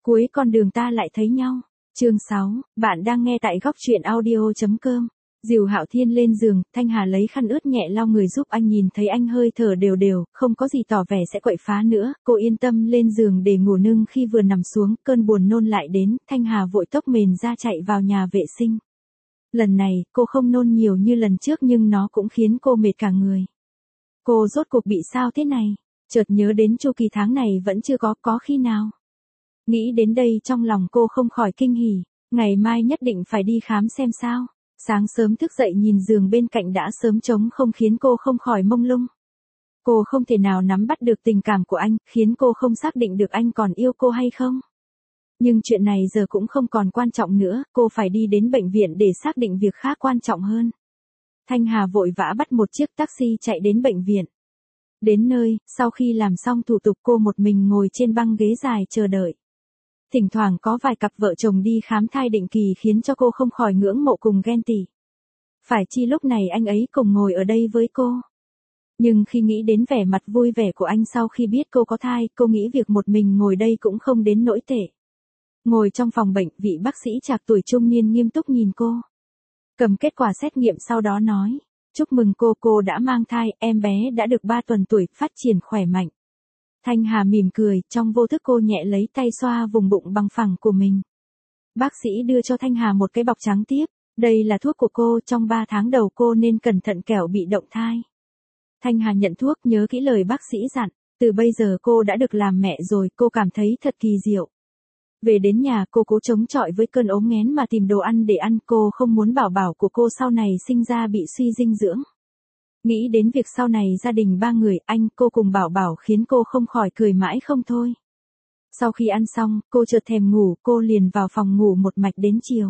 Cuối con đường ta lại thấy nhau. Chương 6, bạn đang nghe tại góc truyện audio.com. Dìu Hạo Thiên lên giường, Thanh Hà lấy khăn ướt nhẹ lau người giúp anh, nhìn thấy anh hơi thở đều đều, không có gì tỏ vẻ sẽ quậy phá nữa, cô yên tâm lên giường để ngủ. Nương khi vừa nằm xuống, cơn buồn nôn lại đến, Thanh Hà vội tốc mền ra chạy vào nhà vệ sinh. Lần này, cô không nôn nhiều như lần trước nhưng nó cũng khiến cô mệt cả người. Cô rốt cuộc bị sao thế này? Chợt nhớ đến chu kỳ tháng này vẫn chưa có khi nào. Nghĩ đến đây trong lòng cô không khỏi kinh hỉ, ngày mai nhất định phải đi khám xem sao. Sáng sớm thức dậy nhìn giường bên cạnh đã sớm trống không khiến cô không khỏi mông lung. Cô không thể nào nắm bắt được tình cảm của anh, khiến cô không xác định được anh còn yêu cô hay không. Nhưng chuyện này giờ cũng không còn quan trọng nữa, cô phải đi đến bệnh viện để xác định việc khác quan trọng hơn. Thanh Hà vội vã bắt một chiếc taxi chạy đến bệnh viện. Đến nơi, sau khi làm xong thủ tục cô một mình ngồi trên băng ghế dài chờ đợi. Thỉnh thoảng có vài cặp vợ chồng đi khám thai định kỳ khiến cho cô không khỏi ngưỡng mộ cùng ghen tị. Phải chi lúc này anh ấy cùng ngồi ở đây với cô. Nhưng khi nghĩ đến vẻ mặt vui vẻ của anh sau khi biết cô có thai, cô nghĩ việc một mình ngồi đây cũng không đến nỗi tệ. Ngồi trong phòng bệnh, vị bác sĩ trạc tuổi trung niên nghiêm túc nhìn cô. Cầm kết quả xét nghiệm sau đó nói, chúc mừng cô đã mang thai, em bé đã được 3 tuần tuổi, phát triển khỏe mạnh. Thanh Hà mỉm cười, trong vô thức cô nhẹ lấy tay xoa vùng bụng bằng phẳng của mình. Bác sĩ đưa cho Thanh Hà một cái bọc trắng tiếp, đây là thuốc của cô, trong 3 tháng đầu cô nên cẩn thận kẻo bị động thai. Thanh Hà nhận thuốc, nhớ kỹ lời bác sĩ dặn, từ bây giờ cô đã được làm mẹ rồi, cô cảm thấy thật kỳ diệu. Về đến nhà cô cố chống chọi với cơn ốm nghén mà tìm đồ ăn để ăn, cô không muốn bảo bảo của cô sau này sinh ra bị suy dinh dưỡng. Nghĩ đến việc sau này gia đình 3 người, anh, cô cùng bảo bảo khiến cô không khỏi cười mãi không thôi. Sau khi ăn xong, cô chợt thèm ngủ, cô liền vào phòng ngủ một mạch đến chiều.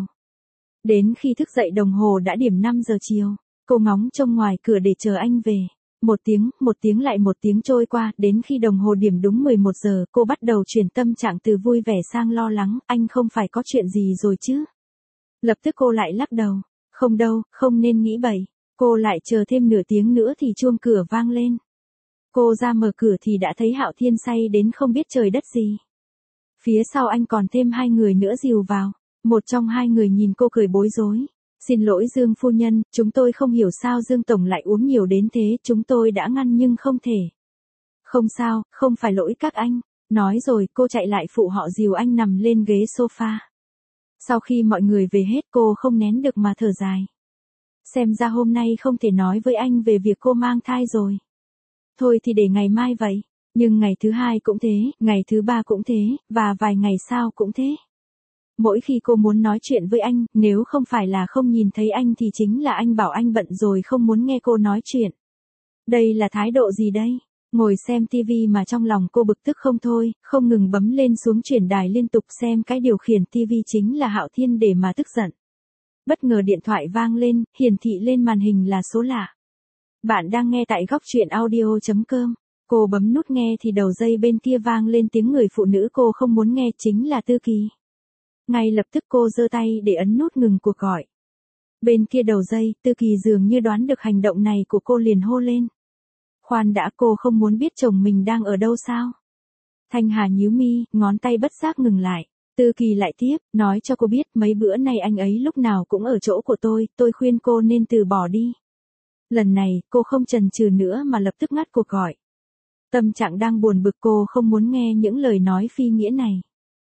Đến khi thức dậy đồng hồ đã điểm 5 giờ chiều, cô ngóng trông ngoài cửa để chờ anh về. Một tiếng lại một tiếng trôi qua, đến khi đồng hồ điểm đúng 11 giờ, cô bắt đầu chuyển tâm trạng từ vui vẻ sang lo lắng, anh không phải có chuyện gì rồi chứ? Lập tức cô lại lắc đầu, không đâu, không nên nghĩ bậy. Cô lại chờ thêm nửa tiếng nữa thì chuông cửa vang lên. Cô ra mở cửa thì đã thấy Hạo Thiên say đến không biết trời đất gì. Phía sau anh còn thêm 2 người nữa dìu vào. Một trong 2 người nhìn cô cười bối rối. Xin lỗi Dương phu nhân, chúng tôi không hiểu sao Dương tổng lại uống nhiều đến thế, chúng tôi đã ngăn nhưng không thể. Không sao, không phải lỗi các anh. Nói rồi cô chạy lại phụ họ dìu anh nằm lên ghế sofa. Sau khi mọi người về hết cô không nén được mà thở dài. Xem ra hôm nay không thể nói với anh về việc cô mang thai rồi. Thôi thì để ngày mai vậy. Nhưng ngày thứ 2 cũng thế, ngày thứ 3 cũng thế, và vài ngày sau cũng thế. Mỗi khi cô muốn nói chuyện với anh, nếu không phải là không nhìn thấy anh thì chính là anh bảo anh bận rồi không muốn nghe cô nói chuyện. Đây là thái độ gì đây? Ngồi xem tivi mà trong lòng cô bực tức không thôi, không ngừng bấm lên xuống chuyển đài liên tục xem cái điều khiển tivi chính là Hạo Thiên để mà tức giận. Bất ngờ điện thoại vang lên, hiển thị lên màn hình là số lạ. Bạn đang nghe tại góc truyện audio.com. Cô bấm nút nghe thì đầu dây bên kia vang lên tiếng người phụ nữ cô không muốn nghe, chính là Tư Kỳ. Ngay lập tức cô giơ tay để ấn nút ngừng cuộc gọi. Bên kia đầu dây, Tư Kỳ dường như đoán được hành động này của cô liền hô lên. Khoan đã, cô không muốn biết chồng mình đang ở đâu sao? Thanh Hà nhíu mi, ngón tay bất giác ngừng lại. Tư Kỳ lại tiếp, nói cho cô biết mấy bữa nay anh ấy lúc nào cũng ở chỗ của tôi khuyên cô nên từ bỏ đi. Lần này, cô không chần chừ nữa mà lập tức ngắt cuộc gọi. Tâm trạng đang buồn bực, cô không muốn nghe những lời nói phi nghĩa này.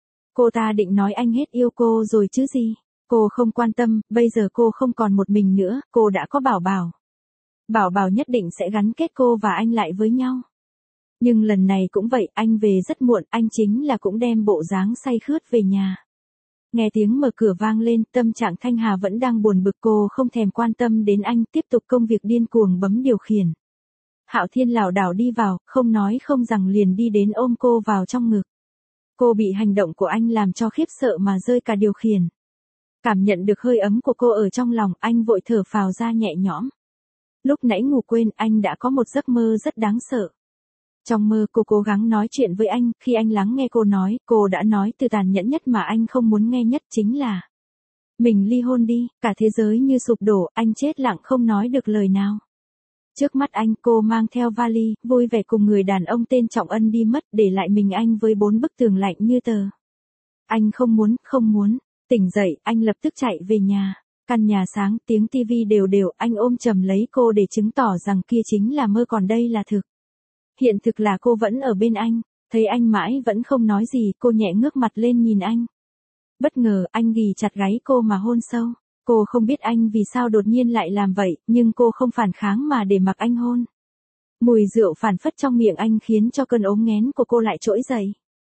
Cô ta định nói anh hết yêu cô rồi chứ gì. Cô không quan tâm, bây giờ cô không còn một mình nữa, cô đã có bảo bảo. Bảo bảo nhất định sẽ gắn kết cô và anh lại với nhau. Nhưng lần này cũng vậy, anh về rất muộn, anh chính là cũng đem bộ dáng say khướt về nhà. Nghe tiếng mở cửa vang lên, tâm trạng Thanh Hà vẫn đang buồn bực, cô không thèm quan tâm đến anh, tiếp tục công việc điên cuồng bấm điều khiển. Hạo Thiên lảo đảo đi vào, không nói không rằng liền đi đến ôm cô vào trong ngực. Cô bị hành động của anh làm cho khiếp sợ mà rơi cả điều khiển. Cảm nhận được hơi ấm của cô ở trong lòng, anh vội thở phào ra nhẹ nhõm. Lúc nãy ngủ quên, anh đã có một giấc mơ rất đáng sợ. Trong mơ cô cố gắng nói chuyện với anh, khi anh lắng nghe cô nói, cô đã nói từ tàn nhẫn nhất mà anh không muốn nghe nhất chính là mình ly hôn đi, cả thế giới như sụp đổ, anh chết lặng không nói được lời nào. Trước mắt anh, cô mang theo vali, vui vẻ cùng người đàn ông tên Trọng Ân đi mất, để lại mình anh với 4 bức tường lạnh như tờ. Anh không muốn, không muốn. Tỉnh dậy, anh lập tức chạy về nhà. Căn nhà sáng, tiếng tivi đều đều, anh ôm chầm lấy cô để chứng tỏ rằng kia chính là mơ còn đây là thực. Hiện thực là cô vẫn ở bên anh. Thấy anh mãi vẫn không nói gì, cô nhẹ ngước mặt lên nhìn anh. Bất ngờ, anh ghì chặt gáy cô mà hôn sâu. Cô không biết anh vì sao đột nhiên lại làm vậy, nhưng cô không phản kháng mà để mặc anh hôn. Mùi rượu phản phất trong miệng anh khiến cho cơn ốm nghén của cô lại trỗi dậy.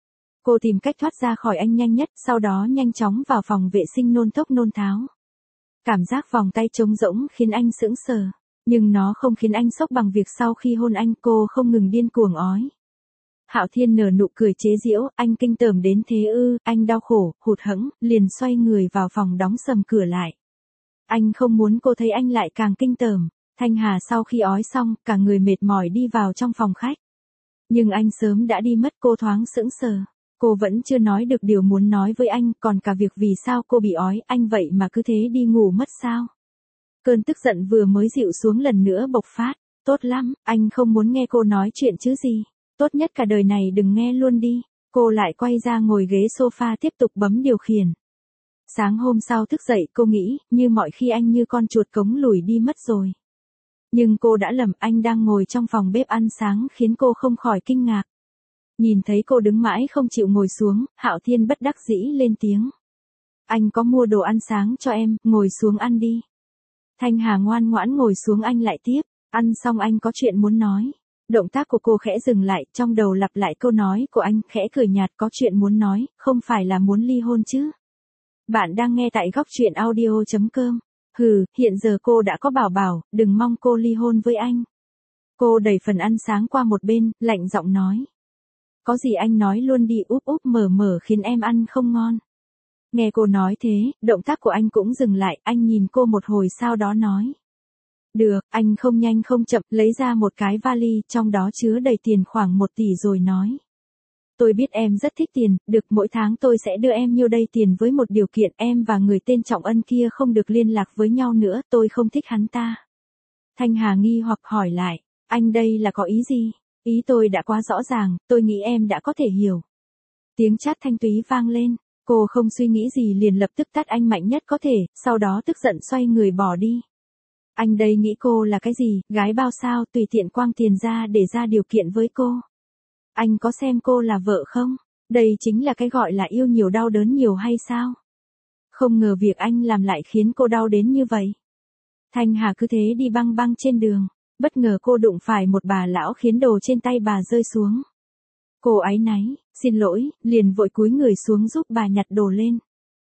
Cô tìm cách thoát ra khỏi anh nhanh nhất, sau đó nhanh chóng vào phòng vệ sinh nôn thốc nôn tháo. Cảm giác vòng tay trống rỗng khiến anh sững sờ, nhưng nó không khiến anh sốc bằng việc sau khi hôn anh cô không ngừng điên cuồng ói. Hạo Thiên nở nụ cười chế giễu, anh kinh tởm đến thế ư, anh đau khổ, hụt hẫng, liền xoay người vào phòng đóng sầm cửa lại. Anh không muốn cô thấy anh lại càng kinh tởm. Thanh Hà sau khi ói xong, cả người mệt mỏi đi vào trong phòng khách. Nhưng anh sớm đã đi mất, cô thoáng sững sờ. Cô vẫn chưa nói được điều muốn nói với anh, còn cả việc vì sao cô bị ói, anh vậy mà cứ thế đi ngủ mất sao. Cơn tức giận vừa mới dịu xuống lần nữa bộc phát. Tốt lắm, anh không muốn nghe cô nói chuyện chứ gì. Tốt nhất cả đời này đừng nghe luôn đi. Cô lại quay ra ngồi ghế sofa tiếp tục bấm điều khiển. Sáng hôm sau thức dậy cô nghĩ, như mọi khi anh như con chuột cống lùi đi mất rồi. Nhưng cô đã lầm, anh đang ngồi trong phòng bếp ăn sáng khiến cô không khỏi kinh ngạc. Nhìn thấy cô đứng mãi không chịu ngồi xuống, Hạo Thiên bất đắc dĩ lên tiếng. Anh có mua đồ ăn sáng cho em, ngồi xuống ăn đi. Thanh Hà ngoan ngoãn ngồi xuống, anh lại tiếp, ăn xong anh có chuyện muốn nói. Động tác của cô khẽ dừng lại, trong đầu lặp lại câu nói của anh, khẽ cười nhạt, có chuyện muốn nói, không phải là muốn ly hôn chứ. Bạn đang nghe tại góc truyện audio.com. Hừ, hiện giờ cô đã có bảo bảo, đừng mong cô ly hôn với anh. Cô đẩy phần ăn sáng qua một bên, lạnh giọng nói. Có gì anh nói luôn đi, úp úp mở mở khiến em ăn không ngon. Nghe cô nói thế, động tác của anh cũng dừng lại, anh nhìn cô một hồi sau đó nói. Được, anh không nhanh không chậm, lấy ra một cái vali, trong đó chứa đầy tiền khoảng 1 tỷ rồi nói. Tôi biết em rất thích tiền, được mỗi tháng tôi sẽ đưa em nhiêu đây tiền với một điều kiện, em và người tên Trọng Ân kia không được liên lạc với nhau nữa, tôi không thích hắn ta. Thanh Hà nghi hoặc hỏi lại, anh đây là có ý gì? Ý tôi đã quá rõ ràng, tôi nghĩ em đã có thể hiểu. Tiếng chát thanh túy vang lên, cô không suy nghĩ gì liền lập tức tát anh mạnh nhất có thể, sau đó tức giận xoay người bỏ đi. Anh đây nghĩ cô là cái gì, gái bao sao, tùy tiện quăng tiền ra để ra điều kiện với cô. Anh có xem cô là vợ không? Đây chính là cái gọi là yêu nhiều đau đớn nhiều hay sao? Không ngờ việc anh làm lại khiến cô đau đến như vậy. Thanh Hà cứ thế đi băng băng trên đường, bất ngờ cô đụng phải một bà lão khiến đồ trên tay bà rơi xuống. Cô áy náy, xin lỗi, liền vội cúi người xuống giúp bà nhặt đồ lên.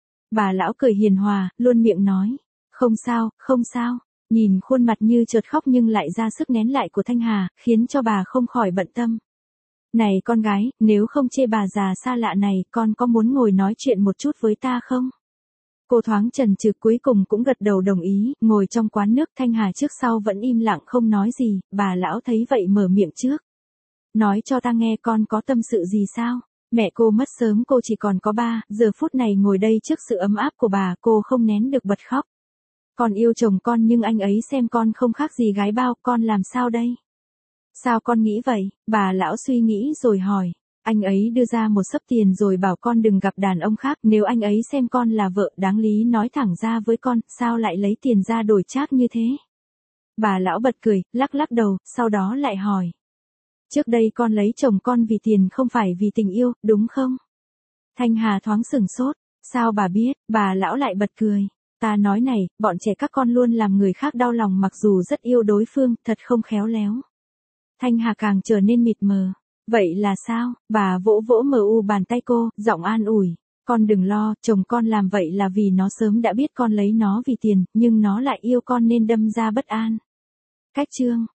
Bà lão cười hiền hòa, luôn miệng nói, không sao, không sao. Nhìn khuôn mặt như chợt khóc nhưng lại ra sức nén lại của Thanh Hà, khiến cho bà không khỏi bận tâm. Này con gái, nếu không chê bà già xa lạ này, con có muốn ngồi nói chuyện một chút với ta không? Cô thoáng chần chừ cuối cùng cũng gật đầu đồng ý, ngồi trong quán nước. Thanh Hà trước sau vẫn im lặng không nói gì, bà lão thấy vậy mở miệng trước. Nói cho ta nghe, con có tâm sự gì sao? Mẹ cô mất sớm, cô chỉ còn có ba, giờ phút này ngồi đây trước sự ấm áp của bà, cô không nén được bật khóc. Con yêu chồng con nhưng anh ấy xem con không khác gì gái bao, con làm sao đây? Sao con nghĩ vậy? Bà lão suy nghĩ rồi hỏi. Anh ấy đưa ra một xấp tiền rồi bảo con đừng gặp đàn ông khác, nếu anh ấy xem con là vợ, đáng lý nói thẳng ra với con, sao lại lấy tiền ra đổi trác như thế? Bà lão bật cười, lắc lắc đầu, sau đó lại hỏi. Trước đây con lấy chồng con vì tiền không phải vì tình yêu, đúng không? Thanh Hà thoáng sửng sốt, sao bà biết? Bà lão lại bật cười. Ta nói này, bọn trẻ các con luôn làm người khác đau lòng mặc dù rất yêu đối phương, thật không khéo léo. Thanh Hà càng trở nên mịt mờ. Vậy là sao? Bà vỗ vỗ mờ u bàn tay cô, giọng an ủi. Con đừng lo, chồng con làm vậy là vì nó sớm đã biết con lấy nó vì tiền, nhưng nó lại yêu con nên đâm ra bất an. Cách chương.